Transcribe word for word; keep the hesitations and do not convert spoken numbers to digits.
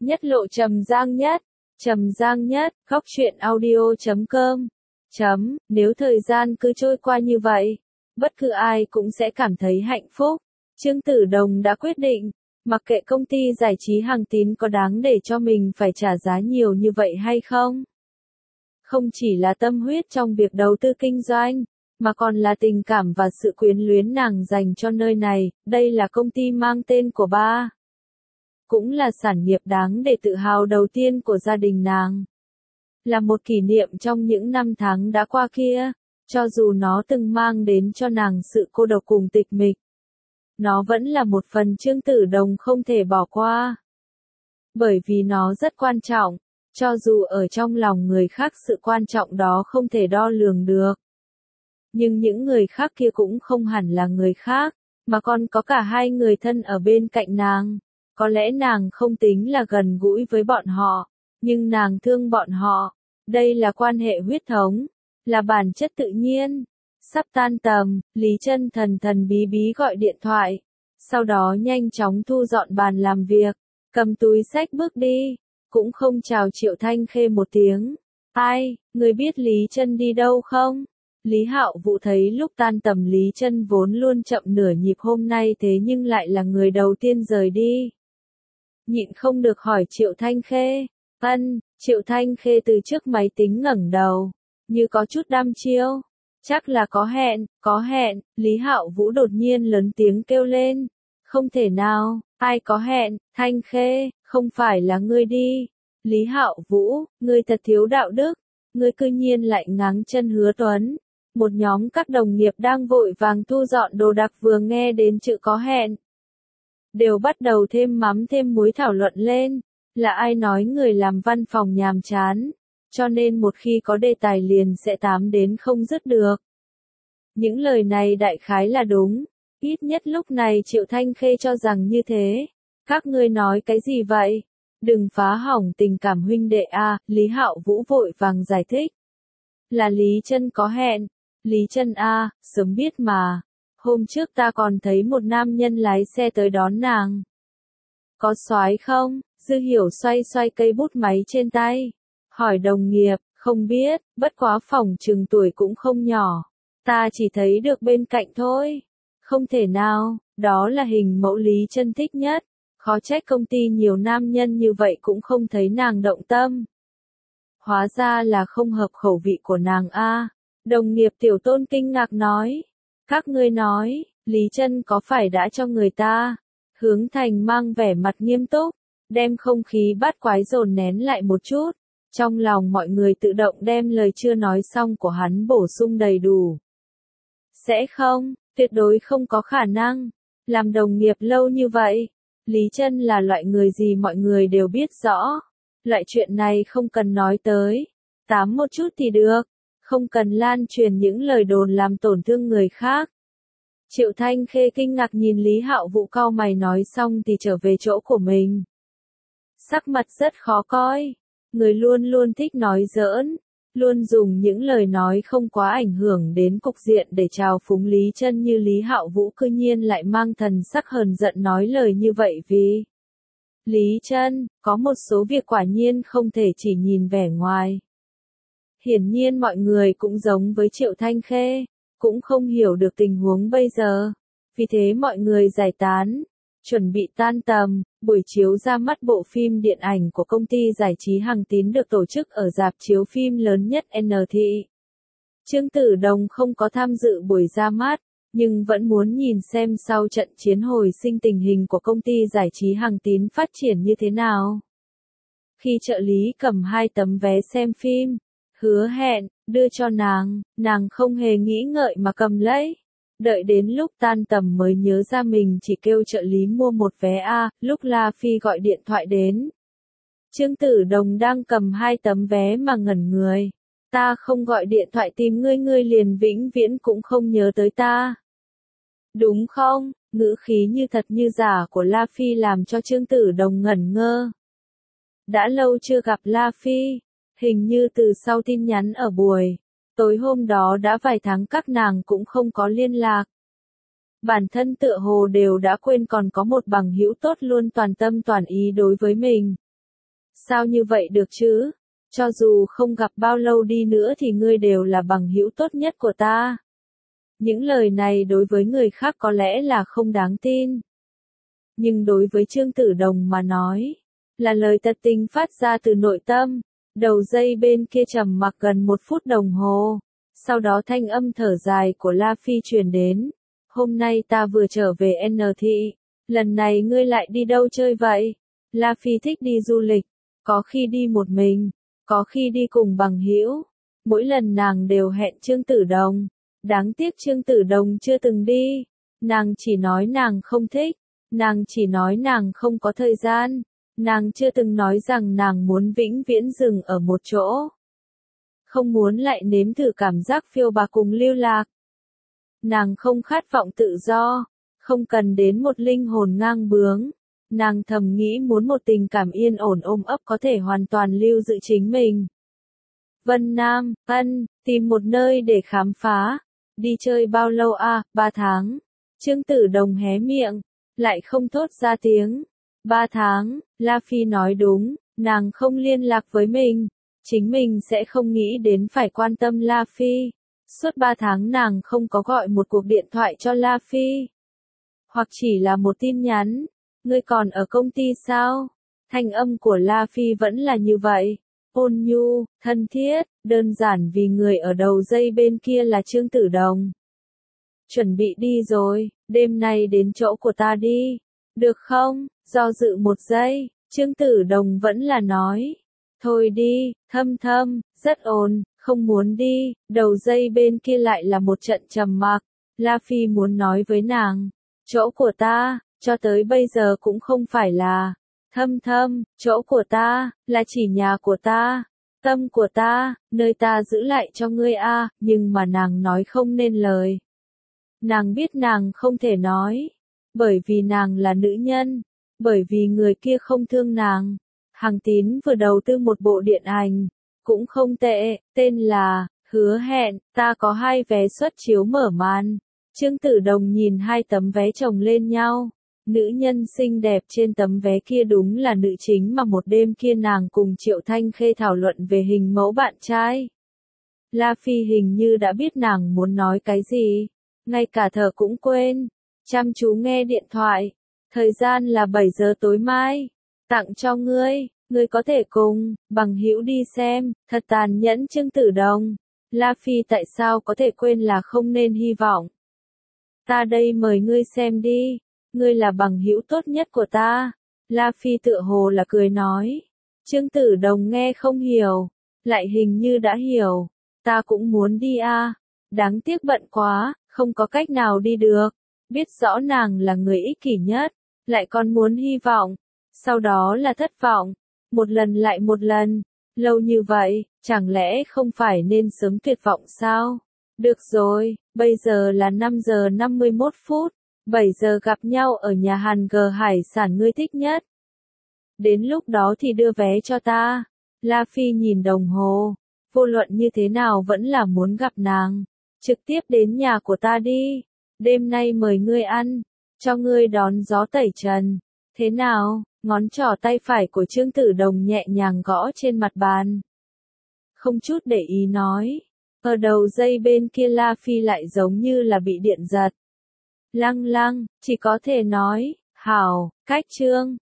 Nhất lộ Trầm Giang Nhất, Trầm Giang Nhất, góc truyện audio chấm com. Chấm, nếu thời gian cứ trôi qua như vậy, bất cứ ai cũng sẽ cảm thấy hạnh phúc. Trương Tử Đồng đã quyết định, mặc kệ công ty giải trí Hằng Tín có đáng để cho mình phải trả giá nhiều như vậy hay không. Không chỉ là tâm huyết trong việc đầu tư kinh doanh, mà còn là tình cảm và sự quyến luyến nàng dành cho nơi này, đây là công ty mang tên của ba. Cũng là sản nghiệp đáng để tự hào đầu tiên của gia đình nàng. Là một kỷ niệm trong những năm tháng đã qua kia, cho dù nó từng mang đến cho nàng sự cô độc cùng tịch mịch. Nó vẫn là một phần Trương Tử Đồng không thể bỏ qua. Bởi vì nó rất quan trọng, cho dù ở trong lòng người khác sự quan trọng đó không thể đo lường được. Nhưng những người khác kia cũng không hẳn là người khác, mà còn có cả hai người thân ở bên cạnh nàng. Có lẽ nàng không tính là gần gũi với bọn họ, nhưng nàng thương bọn họ. Đây là quan hệ huyết thống, là bản chất tự nhiên. Sắp tan tầm, Lý Chân thần thần bí bí gọi điện thoại, sau đó nhanh chóng thu dọn bàn làm việc, cầm túi xách bước đi, cũng không chào Triệu Thanh Khê một tiếng. Ai, người biết Lý Chân đi đâu không? Lý Hạo Vũ thấy lúc tan tầm Lý Chân vốn luôn chậm nửa nhịp hôm nay thế nhưng lại là người đầu tiên rời đi. Nhịn không được hỏi Triệu Thanh Khê. Ân, Triệu Thanh Khê từ trước máy tính ngẩng đầu, như có chút đăm chiêu. Chắc là có hẹn, có hẹn, Lý Hạo Vũ đột nhiên lớn tiếng kêu lên. Không thể nào, ai có hẹn, Thanh Khê, không phải là ngươi đi. Lý Hạo Vũ, ngươi thật thiếu đạo đức, ngươi cư nhiên lại ngáng chân Hứa Tuấn. Một nhóm các đồng nghiệp đang vội vàng thu dọn đồ đạc vừa nghe đến chữ có hẹn. Đều bắt đầu thêm mắm thêm muối thảo luận lên, là ai nói người làm văn phòng nhàm chán, cho nên một khi có đề tài liền sẽ tám đến không dứt được. Những lời này đại khái là đúng, ít nhất lúc này Triệu Thanh Khê cho rằng như thế. Các ngươi nói cái gì vậy? Đừng phá hỏng tình cảm huynh đệ a, Lý Hạo Vũ vội vàng giải thích. Là Lý Chân có hẹn. Lý Chân a, sớm biết mà. Hôm trước ta còn thấy một nam nhân lái xe tới đón nàng. Có soái không? Dư Hiểu xoay xoay cây bút máy trên tay. Hỏi đồng nghiệp, không biết, bất quá phòng chừng tuổi cũng không nhỏ. Ta chỉ thấy được bên cạnh thôi. Không thể nào, đó là hình mẫu Lý Chân thích nhất. Khó trách công ty nhiều nam nhân như vậy cũng không thấy nàng động tâm. Hóa ra là không hợp khẩu vị của nàng a. Đồng nghiệp Tiểu Tôn kinh ngạc nói. Các ngươi nói, Lý Chân có phải đã cho người ta? Hướng Thành mang vẻ mặt nghiêm túc, đem không khí bát quái dồn nén lại một chút. Trong lòng mọi người tự động đem lời chưa nói xong của hắn bổ sung đầy đủ. Sẽ không, tuyệt đối không có khả năng. Làm đồng nghiệp lâu như vậy, Lý Chân là loại người gì mọi người đều biết rõ. Loại chuyện này không cần nói tới. Tám một chút thì được. Không cần lan truyền những lời đồn làm tổn thương người khác. Triệu Thanh Khê kinh ngạc nhìn Lý Hạo Vũ cau mày nói xong thì trở về chỗ của mình. Sắc mặt rất khó coi. Người luôn luôn thích nói giỡn. Luôn dùng những lời nói không quá ảnh hưởng đến cục diện để trào phúng Lý Chân như Lý Hạo Vũ cư nhiên lại mang thần sắc hờn giận nói lời như vậy vì. Lý Chân, có một số việc quả nhiên không thể chỉ nhìn vẻ ngoài. Hiển nhiên mọi người cũng giống với Triệu Thanh Khê, cũng không hiểu được tình huống bây giờ. Vì thế mọi người giải tán, chuẩn bị tan tầm, buổi chiếu ra mắt bộ phim điện ảnh của công ty giải trí Hằng Tín được tổ chức ở rạp chiếu phim lớn nhất N thị. Trương Tử Đồng không có tham dự buổi ra mắt, nhưng vẫn muốn nhìn xem sau trận chiến hồi sinh tình hình của công ty giải trí Hằng Tín phát triển như thế nào. Khi trợ lý cầm hai tấm vé xem phim, hứa hẹn, đưa cho nàng, nàng không hề nghĩ ngợi mà cầm lấy. Đợi đến lúc tan tầm mới nhớ ra mình chỉ kêu trợ lý mua một vé A, lúc La Phi gọi điện thoại đến. Trương Tử Đồng đang cầm hai tấm vé mà ngẩn người. Ta không gọi điện thoại tìm ngươi ngươi liền vĩnh viễn cũng không nhớ tới ta. Đúng không? Ngữ khí như thật như giả của La Phi làm cho Trương Tử Đồng ngẩn ngơ. Đã lâu chưa gặp La Phi. Hình như từ sau tin nhắn ở buổi tối hôm đó đã vài tháng các nàng cũng không có liên lạc. Bản thân tựa hồ đều đã quên còn có một bằng hữu tốt luôn toàn tâm toàn ý đối với mình. Sao như vậy được chứ? Cho dù không gặp bao lâu đi nữa thì ngươi đều là bằng hữu tốt nhất của ta. Những lời này đối với người khác có lẽ là không đáng tin. Nhưng đối với Trương Tử Đồng mà nói, là lời thật tình phát ra từ nội tâm. Đầu dây bên kia trầm mặc gần một phút đồng hồ. Sau đó thanh âm thở dài của La Phi truyền đến. Hôm nay ta vừa trở về N thị. Lần này ngươi lại đi đâu chơi vậy? La Phi thích đi du lịch. Có khi đi một mình. Có khi đi cùng bằng hữu. Mỗi lần nàng đều hẹn Trương Tử Đồng. Đáng tiếc Trương Tử Đồng chưa từng đi. Nàng chỉ nói nàng không thích. Nàng chỉ nói nàng không có thời gian. Nàng chưa từng nói rằng nàng muốn vĩnh viễn dừng ở một chỗ. Không muốn lại nếm thử cảm giác phiêu bạc cùng lưu lạc. Nàng không khát vọng tự do. Không cần đến một linh hồn ngang bướng. Nàng thầm nghĩ muốn một tình cảm yên ổn ôm ấp có thể hoàn toàn lưu giữ chính mình. Vân Nam, ân, tìm một nơi để khám phá. Đi chơi bao lâu à, ba tháng. Trương Tử Đồng hé miệng, lại không thốt ra tiếng. Ba tháng, La Phi nói đúng, nàng không liên lạc với mình. Chính mình sẽ không nghĩ đến phải quan tâm La Phi. Suốt ba tháng nàng không có gọi một cuộc điện thoại cho La Phi. Hoặc chỉ là một tin nhắn. Ngươi còn ở công ty sao? Thanh âm của La Phi vẫn là như vậy. Ôn nhu, thân thiết, đơn giản vì người ở đầu dây bên kia là Trương Tử Đồng. Chuẩn bị đi rồi, đêm nay đến chỗ của ta đi. Được không? Do dự một giây, Trương Tử Đồng vẫn là nói. Thôi đi, thâm thâm, rất ồn, không muốn đi. Đầu dây bên kia lại là một trận trầm mặc. La Phi muốn nói với nàng. Chỗ của ta, cho tới bây giờ cũng không phải là. Thâm thâm, chỗ của ta, là chỉ nhà của ta. Tâm của ta, nơi ta giữ lại cho ngươi a, nhưng mà nàng nói không nên lời. Nàng biết nàng không thể nói. Bởi vì nàng là nữ nhân. Bởi vì người kia không thương nàng. Hằng Tín vừa đầu tư một bộ điện ảnh. Cũng không tệ, tên là, Hứa Hẹn, ta có hai vé suất chiếu mở màn. Trương Tử Đồng nhìn hai tấm vé chồng lên nhau. Nữ nhân xinh đẹp trên tấm vé kia đúng là nữ chính mà một đêm kia nàng cùng Triệu Thanh Khê thảo luận về hình mẫu bạn trai. La Phi hình như đã biết nàng muốn nói cái gì. Ngay cả thở cũng quên. Chăm chú nghe điện thoại. Thời gian là bảy giờ tối mai. Tặng cho ngươi, ngươi có thể cùng, bằng hữu đi xem, thật tàn nhẫn Trương Tử Đồng. La Phi tại sao có thể quên là không nên hy vọng. Ta đây mời ngươi xem đi. Ngươi là bằng hữu tốt nhất của ta. La Phi tựa hồ là cười nói. Trương Tử Đồng nghe không hiểu. Lại hình như đã hiểu. Ta cũng muốn đi a. Đáng tiếc bận quá, không có cách nào đi được. Biết rõ nàng là người ích kỷ nhất. Lại còn muốn hy vọng. Sau đó là thất vọng. Một lần lại một lần. Lâu như vậy, chẳng lẽ không phải nên sớm tuyệt vọng sao? Được rồi, bây giờ là năm giờ năm mươi mốt phút. bảy giờ gặp nhau ở nhà hàng G hải sản ngươi thích nhất. Đến lúc đó thì đưa vé cho ta. La Phi nhìn đồng hồ. Vô luận như thế nào vẫn là muốn gặp nàng. Trực tiếp đến nhà của ta đi. Đêm nay mời ngươi ăn. Cho ngươi đón gió tẩy trần. Thế nào? Ngón trỏ tay phải của Trương Tử Đồng nhẹ nhàng gõ trên mặt bàn. Không chút để ý nói. Ở đầu dây bên kia La Phi lại giống như là bị điện giật. Lăng lăng, chỉ có thể nói, hảo, cách Trương.